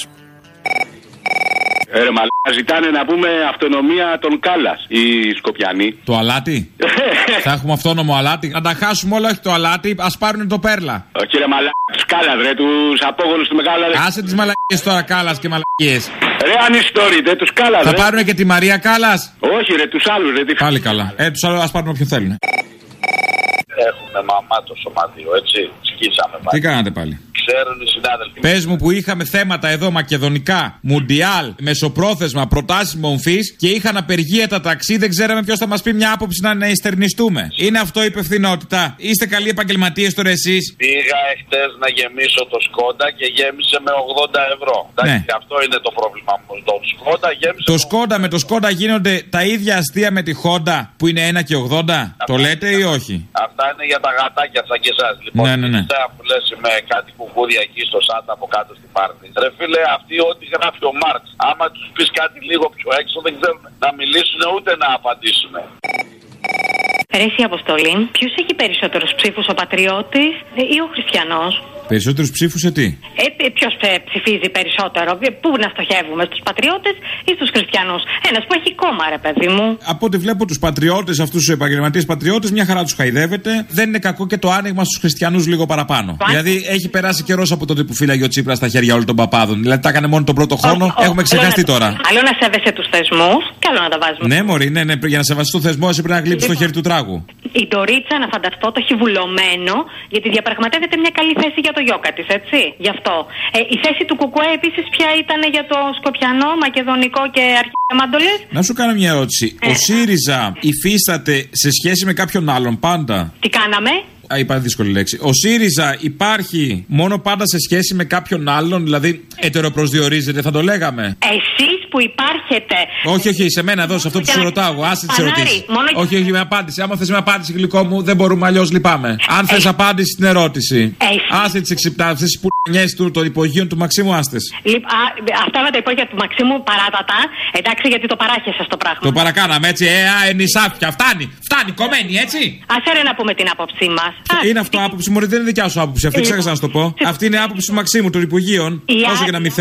Ρε μαλάκα, ζητάνε να πούμε αυτονομία των Κάλλας, οι Σκοπιανοί. Το αλάτι? Θα έχουμε αυτόνομο αλάτι. Να τα χάσουμε όλα, όχι το αλάτι, ας πάρουν το Πέρλα. Κύριε μαλάκα, τους Κάλλας ρε, τους απόγονους του Μεγάλα ρε. Άσε τις μαλακίες τώρα, Κάλλας και μαλακίες. Ρε ανιστόρητε, τους Κάλλας ρε. Θα πάρουν και τη Μαρία Κάλλας? Όχι ρε, τους άλλους ρε. Πάλι καλά. Τους άλλους ας πάρουν όποιον θέλουν. Έχουμε μαμά το σωματείο, έτσι. Σκίσαμε πάλι. Τι κάνατε πάλι? Ξέρουν οι συνάδελφοι. Πες μου που είχαμε θέματα εδώ μακεδονικά, μουντιάλ, μεσοπρόθεσμα, προτάσεις μομφής και είχαν απεργία τα ταξί, δεν ξέραμε ποιος θα μας πει μια άποψη να εστερνιστούμε. Είναι αυτό η υπευθυνότητα? Είστε καλοί επαγγελματίες τώρα εσείς? Πήγα εχθές να γεμίσω το Σκόντα και γέμισε με 80 ευρώ. Ναι. Αυτό είναι το πρόβλημα μου. Το Σκόντα γέμισε. Το Σκόντα με το Σκόντα γίνονται τα ίδια αστεία με τη Χόντα που είναι 1 και 80. Το λέτε ή όχι? Αυτά είναι για τα γατάκια σαν και εσάς. Λοιπόν, ναι. Που λες με κάτι κουκούδια εκεί στο Σάντα από κάτω στην Πάρτη. Ρε φίλε, αυτοί ό,τι γράφει ο Μάρξ, άμα τους πεις κάτι λίγο πιο έξω, δεν ξέρουν να μιλήσουν ούτε να απαντήσουν. Ρε εσύ Αποστολή, ποιος έχει περισσότερους ψήφους, ο Πατριώτης ή ο Χριστιανός? Περισσότερους ψήφους σε τι? Ποιος ψηφίζει περισσότερο, πού να στοχεύουμε, στους Πατριώτες ή στους Χριστιανούς? Ένας που έχει κόμμα, ρε παιδί μου. Από ό,τι βλέπω τους Πατριώτες, αυτούς τους επαγγελματίες Πατριώτες, μια χαρά τους χαϊδεύετε. Δεν είναι κακό και το άνοιγμα στους Χριστιανούς λίγο παραπάνω. Δηλαδή έχει περάσει καιρός από τότε που φύλαγε ο Τσίπρας στα χέρια όλων των παπάδων. Δηλαδή τα έκανε μόνο τον πρώτο χρόνο, έχουμε ξεχαστεί τώρα. Άλλο να σέβεσαι τους θεσμούς, και άλλο να τα βάζουμε. Ναι, μωρή, ναι, για να σεβαστεί το θεσμό, εσύ πρέπει να γλύψει το χέρι του τράγου. Η Ντορίτσα, να φανταστώ, το έχει βουλωμένο, γιατί διαπραγματεύεται μια καλή θέση για το γιόκα της, έτσι. Γι' αυτό. Η θέση του Κουκουέ επίσης ποια ήταν για το Σκοπιανό, Μακεδονικό και Αρχιμάντολες? Να σου κάνω μια ερώτηση. Ο ΣΥΡΙΖΑ υφίσταται σε σχέση με κάποιον άλλον πάντα? Τι κάναμε? Είπα δύσκολη λέξη. Ο ΣΥΡΙΖΑ υπάρχει μόνο πάντα σε σχέση με κάποιον άλλον, δηλαδή ετεροπροσδιορίζεται, θα το λέγαμε. Εσείς που υπάρχετε. Όχι, σε μένα εδώ, σε αυτό που σου ρωτάω. Άσε τις ερωτήσεις. Όχι, με απάντηση. Άμα θες με απάντηση, γλυκό μου, δεν μπορούμε, αλλιώς λυπάμαι. Αν θες απάντηση στην ερώτηση. Άσε τις εξυπτάσεις που των υπογείων του Μαξίμου, άστες. Αυτά με τα υπόγεια του Μαξίμου παράτατα. Εντάξει, γιατί το παράχεσαι στο πράγμα. Το παρακάναμε έτσι. Ενισάφια. Φτάνει, κομμένη, έτσι. Ας να πούμε την άποψή μας. Είναι αυτό άποψη, μωρή, δεν είναι δικιά σου άποψη. Αυτή ξέχασα να σου το πω. Αυτή είναι άποψη του Μαξίμου των υπογείων. Όσο και να μην θες.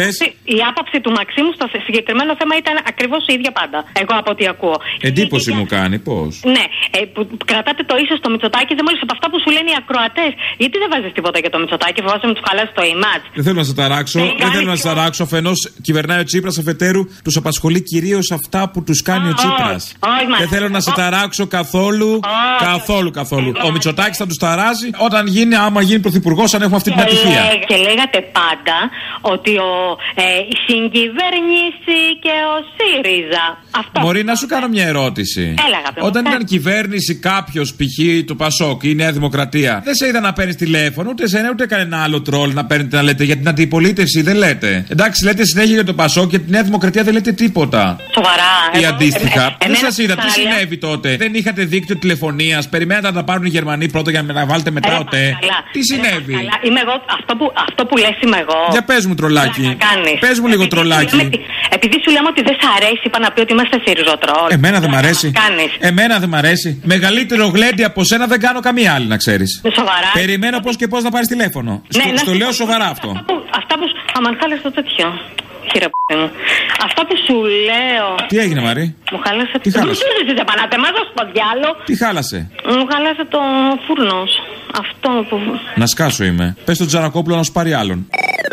Η άποψη του Μαξίμου στο συγκεκριμένο θέμα ήταν ακριβώς η ίδια πάντα. Εγώ από ό,τι ακούω. Εντύπωση μου κάνει, πώς. Ναι, που κρατάτε το ίσως στο Μητσοτάκη, δεν μόλις από αυτά που σου λένε οι ακροατές. Γιατί δεν βάζεις τίποτα για το Μητσοτάκη, φοβάσαι με τους χαλάσει το image. Δεν θέλω να σε ταράξω. Δεν θέλω να σε ταράξω. Αφενός κυβερνάει ο Τσίπρας, αφετέρου τους απασχολεί κυρίως αυτά που τους κάνει ο Τσίπρας. Δεν θέλω να σε ταράξω καθόλου. Καθόλου. Ο Μητσοτάκης θα τους ταράζει άμα γίνει πρωθυπουργός, αν έχουμε αυτή την ατυχία. Και λέγατε πάντα ότι η συγκυβέρνηση και ο ΣΥΡΙΖΑ. Μπορεί να σου κάνω μια ερώτηση. Όταν ήταν κυβέρνηση κάποιος, π.χ. το ΠΑΣΟΚ ή η Νέα Δημοκρατία, δεν σε είδα να παίρνεις τηλέφωνο, ούτε σε ούτε κανένα άλλο τρόλ να παίρνετε να λέτε για την αντιπολίτευση, δεν λέτε. Εντάξει, λέτε συνέχεια για το ΠΑΣΟΚ και τη Νέα Δημοκρατία δεν λέτε τίποτα. Σοβαρά. Ή αντίστοιχα. Δεν σας είδα, τι συνέβη τότε. Δεν είχατε δίκτυο τηλεφωνίας, περιμένατε να τα πάρουν οι Γερμανοί πρώτα για να βάλετε μετά ΟΤΕ. Τι συνέβη. Είμαι εγώ, αυτό που λες είμαι εγώ. Για πες μου, τρολάκι. Πες μου λίγο, τρολάκι. Επειδή σου λέμε ότι δεν σ' αρέσει, είπα να πει ότι είμαστε ΣΥΡΙΖΟΤΡΟΛ. Εμένα δεν μ' αρέσει. Εμένα δεν μ' αρέσει. Μεγαλύτερο γλέντι από σένα δεν κάνω καμία άλλη, να ξέρεις. Σοβαρά. Περιμένω πώς και πώς να πάρεις τηλέφωνο. Στο λέω σοβαρά αυτό. Αυτά που. Αμαν χάλασε το τέτοιο. Χείρε μου. Αυτά που σου λέω. Τι έγινε, Μαρή? Μου χάλασε. Τι χάλασε? Στο διάλο. Τι χάλασε? Μου χάλασε το φούρνος. Αυτό που. Να σκάσω είμαι. Πες τον Τζανακόπουλο να σου πάρει άλλον.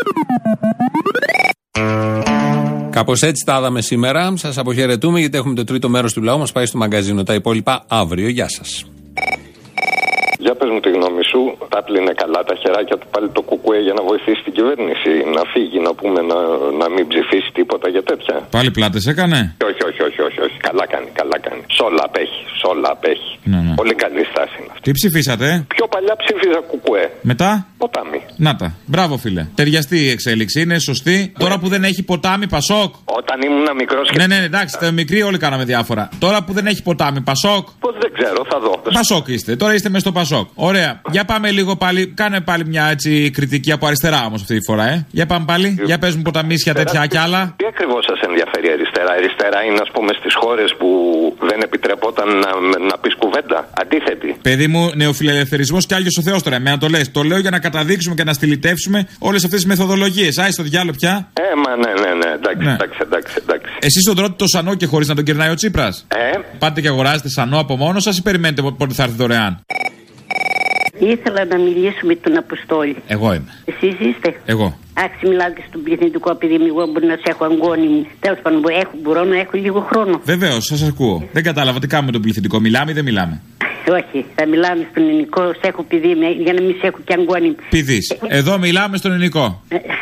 Κάπως έτσι τα είδαμε σήμερα. Σας αποχαιρετούμε γιατί έχουμε το τρίτο μέρος του λαού μας πάει στο μαγκαζίνο. Τα υπόλοιπα αύριο. Γεια σας. Για πες μου τη γνώμη σου, τα πλύνε καλά τα χεράκια του πάλι το κουκουέ για να βοηθήσει την κυβέρνηση, να φύγει, να πούμε, να μην ψηφίσει τίποτα για τέτοια. Πάλι πλάτες έκανε? Όχι. Καλά κάνει. Σόλα απέχει. Ναι. Πολύ καλή στάση είναι αυτή. Τι ψηφίσατε? Πιο παλιά ψήφιζα κουκουέ. Μετά? Ποτάμι. Να τα. Μπράβο, φίλε. Ταιριαστή η εξέλιξη, είναι σωστή. Ναι. Τώρα που δεν έχει ποτάμι, Πασόκ. Όταν ήμουν μικρός και. Ναι, εντάξει, τα μικροί όλοι κάναμε διάφορα. Τώρα που δεν έχει ποτάμι, Πασόκ. Πώς δεν ξέρω, θα δω. Πασόκ είστε. Τώρα είστε μες στο Πασόκ. Ωραία. Για πάμε λίγο πάλι. Κάνε πάλι μια έτσι κριτική από αριστερά όμως αυτή τη φορά, Για πάμε πάλι. Για πες μου ποταμίσια τέτοια κι άλλα. Τι ακριβώς σας ενδιαφέρει αριστερά? Αριστερά είναι, ας πούμε, στις χώρες που δεν επιτρεπόταν να πεις κουβέντα. Αντίθετη. Παιδί μου, νεοφιλελευθερισμός κι Άγιος ο Θεός τώρα. Να το λες. Το λέω για να καταδείξουμε και να στυλιτεύσουμε όλες αυτές τις μεθοδολογίες. Άι στο διάλογο πια. Ναι. Εντάξει. Εσείς τον τρώτε το σανό και χωρίς να τον κερνάει ο Τσίπρας. Πάτε και αγοράζετε σανό από μόνο σας ή περιμένετε πότε θα έρθει δωρεάν? Ήθελα να μιλήσω με τον Αποστόλη. Εγώ είμαι. Εσείς είστε? Εγώ. Άξι, μιλάτε στον πληθυντικό, επειδή εγώ μπορεί να σε έχω αγκώνει μου. Τέλος πάντων, μπορώ να έχω λίγο χρόνο. Βεβαίως, σας ακούω. Δεν κατάλαβα τι κάνουμε με τον πληθυντικό. Μιλάμε ή δεν μιλάμε? Όχι, θα μιλάμε στον ελληνικό. Σε έχω παιδί για να μην σε έχω και αγκώνει. Πηδής. Εδώ μιλάμε στον ελληνικό.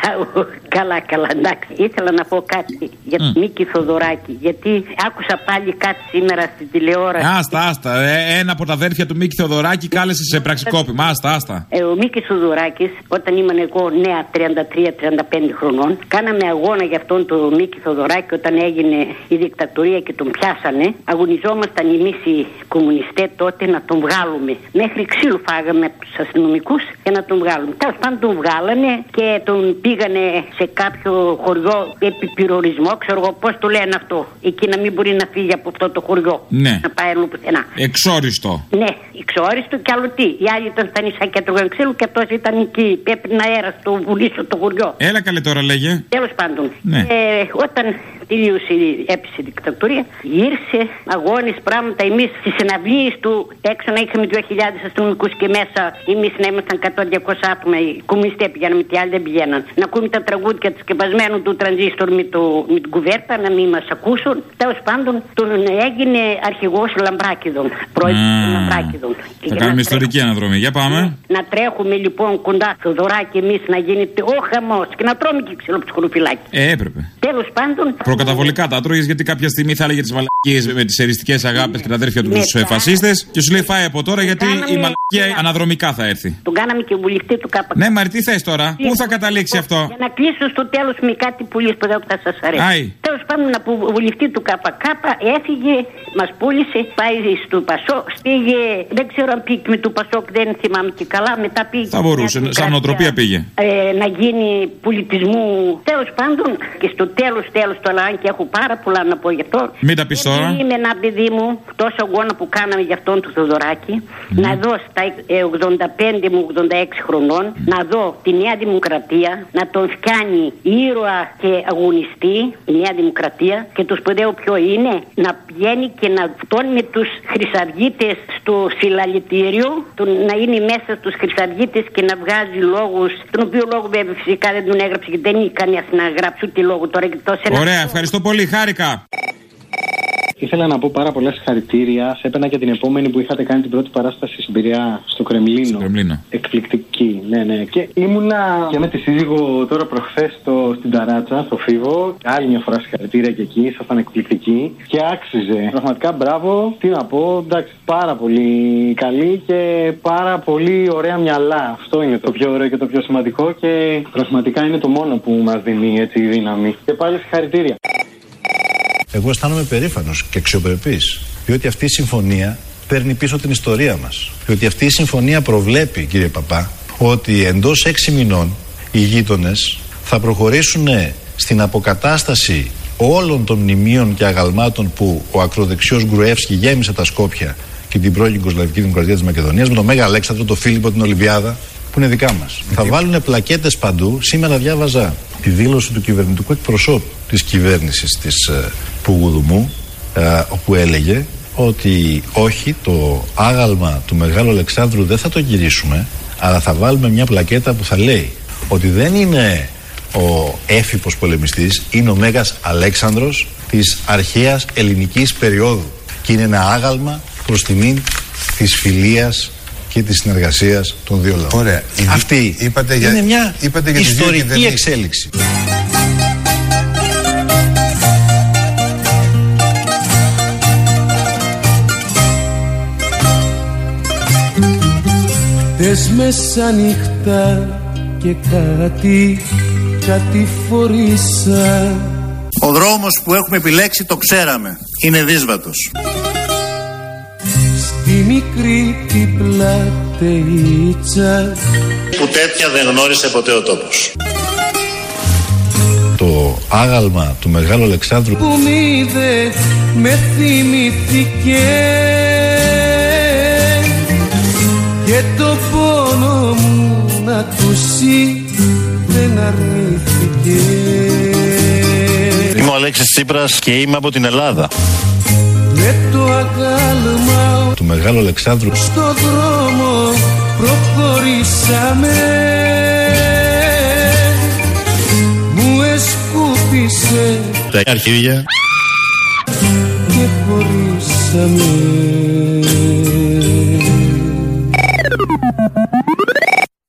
Καλά, εντάξει. Ήθελα να πω κάτι για τον Μίκη Θοδωράκη. Γιατί άκουσα πάλι κάτι σήμερα στην τηλεόραση. Άστα. Ένα από τα αδέρφια του Μίκη Θοδωράκη κάλεσε σε πραξικόπημα. Άστα. Ο Μίκης Θοδωράκης, όταν ήμουν εγώ νέα 33-35 χρονών, κάναμε αγώνα για αυτόν τον Μίκη Θοδωράκη όταν έγινε η δικτατορία και τον πιάσανε. Αγωνιζόμασταν εμείς οι κομμουνιστές τότε να τον βγάλουμε. Μέχρι ξύλου φάγαμε από τους αστυνομικούς για να τον βγάλουμε. Τέλος πάντων τον βγάλανε και τον πήγανε σε κάποιο χωριό επιπυρορισμό, ξέρω εγώ πώς το λένε αυτό. Εκεί να μην μπορεί να φύγει από αυτό το χωριό. Ναι. Να πάει αλλού πουθενά. Εξόριστο. Ναι, εξόριστο και άλλο τι. Οι άλλοι ήταν στα νησιά και έτρωγαν ξύλο και αυτός ήταν εκεί. Πέπρινε αέρα στο βουλίσιο το χωριό. Έλα καλέ τώρα λέγε. Τέλος πάντων. Ναι. Όταν τελείωσε έπεσε η δικτατορία, ήρθε αγώνες πράγματα. Εμείς στις συναυλίες του έξω να είχαμε 2.000 αστυνομικούς και μέσα εμείς να ήμασταν 100-200 άτομα. Οι κομμουνιστές πηγαίναμε και άλλοι δεν πηγαίναν. Να ακούμε τα τραγούδια του σκεπασμένου του τρανζίστορ με την κουβέρτα, να μην μας ακούσουν. Τέλος πάντων, τον έγινε αρχηγός Λαμπράκηδων. Πρόεδρος των Λαμπράκηδων. Θα κάνουμε ιστορική αναδρομή. Για πάμε. Να τρέχουμε λοιπόν κοντά στο δωράκι εμείς να γίνεται ο χαμός και να τρώμε και ξύλο από το σκουρουφιλάκι. Έπρεπε. Τέλος πάντων. Προκαταβολικά τα τρώγες γιατί κάποια στιγμή θα έλεγε τις μαλακίες με τις εριστικές αγάπες και τα αδέρφια του τους φασίστες και σου λέει φάει από τώρα γιατί η μαλακία αναδρομικά θα έρθει. Τον κάναμε και βουλευτή του ΚΚ. Ναι, Μαρή, τι θες τώρα, πού θα καταλήξει αυτό? Για να κλείσω στο τέλος με κάτι που λες που θα σας αρέσει. Τέλος πάντων, από βουλευτή του ΚΚ έφυγε, μας πούλησε, πάει στο Πασόκ, πήγε, δεν ξέρω αν πήγε με το Πασόκ, δεν θυμάμαι και καλά, μετά πήγε. Θα μπορούσε, σαν νοοτροπία πήγε. Να γίνει πολιτισμού, τέλος πάντων, και στο τέλος τώρα, αν και έχω πάρα πολλά να πω γι' αυτό. Μην τα πεις τώρα. Είμαι ένα παιδί μου, τόσο αγώνα που κάναμε γι' αυτόν του Θοδωράκη, να δω στα 85 μου 86 χρονών, να δω τη Νέα Δημοκρατία, να τον φτιάνει ήρωα και αγωνιστή, η Νέα Δημοκρατία, και το σπουδαίο ποιο είναι, να πηγαίνει και να φτώνει με τους χρυσαυγίτες στο συλλαλητήριο, να είναι μέσα στους χρυσαυγίτες και να βγάζει λόγους, τον οποίο λόγο βέβαια φυσικά δεν τον έγραψε και δεν είχε κανένα να γράψει ούτε λόγο τώρα. Ωραία, ευχαριστώ πολύ, χάρηκα. Ήθελα να πω πάρα πολλά συγχαρητήρια. Σε έπαιρνα και την επόμενη που είχατε κάνει την πρώτη παράσταση στην Πειραιά, στο Κρεμλίνο. Εκπληκτική, ναι. Και ήμουνα και με τη σύζυγο τώρα προχθές στην Ταράτσα, στο Φίβο. Άλλη μια φορά συγχαρητήρια και εκεί. Ήσασταν εκπληκτικοί και άξιζε. Πραγματικά μπράβο. Τι να πω, εντάξει, πάρα πολύ καλή και πάρα πολύ ωραία μυαλά. Αυτό είναι το πιο ωραίο και το πιο σημαντικό και πραγματικά είναι το μόνο που μας δίνει έτσι δύναμη. Και πάλι συγχαρητήρια. Εγώ αισθάνομαι περήφανος και αξιοπρεπής, διότι αυτή η συμφωνία παίρνει πίσω την ιστορία μας. Διότι αυτή η συμφωνία προβλέπει, κύριε Παπά, ότι εντός 6 μηνών οι γείτονες θα προχωρήσουν στην αποκατάσταση όλων των μνημείων και αγαλμάτων που ο ακροδεξιός Γκρουεύσκι γέμισε τα Σκόπια και την πρώην Ιουγκοσλαβική Δημοκρατία της Μακεδονίας με τον Μέγα Αλέξανδρο, τον Φίλιππο, την Ολυμπιάδα, που είναι δικά μας. Θα βάλουν πλακέτες παντού. Σήμερα διάβαζα τη δήλωση του κυβερνητικού εκπροσώπου της κυβέρνησης της Πουγουδουμού, όπου έλεγε ότι όχι, το άγαλμα του Μεγάλου Αλεξάνδρου δεν θα το γυρίσουμε, αλλά θα βάλουμε μια πλακέτα που θα λέει ότι δεν είναι ο έφυπος πολεμιστής, είναι ο Μέγας Αλέξανδρος της αρχαίας ελληνικής περίοδου και είναι ένα άγαλμα προς τιμήν της φιλίας και της συνεργασίας των δύο λαών. Ωραία. Αυτή είναι μια ιστορική εξέλιξη. Τες μεσάνυχτα και κάτι φορήσα. Ο δρόμος που έχουμε επιλέξει το ξέραμε. Είναι δύσβατος. Στη μικρή την πλατείτσα που τέτοια δεν γνώρισε ποτέ ο τόπος. Το άγαλμα του Μεγάλου Αλεξάνδρου που μ' είδε με θυμηθήκε και το πόνο μου να ακούσει δεν αρνήθηκε. Είμαι ο Αλέξης Τσίπρας και είμαι από την Ελλάδα. Με το αγάλμα του Μεγάλου Αλεξάνδρου στο δρόμο προχωρήσαμε, μου εσκούπισε τα αρχίδια και χωρίσαμε.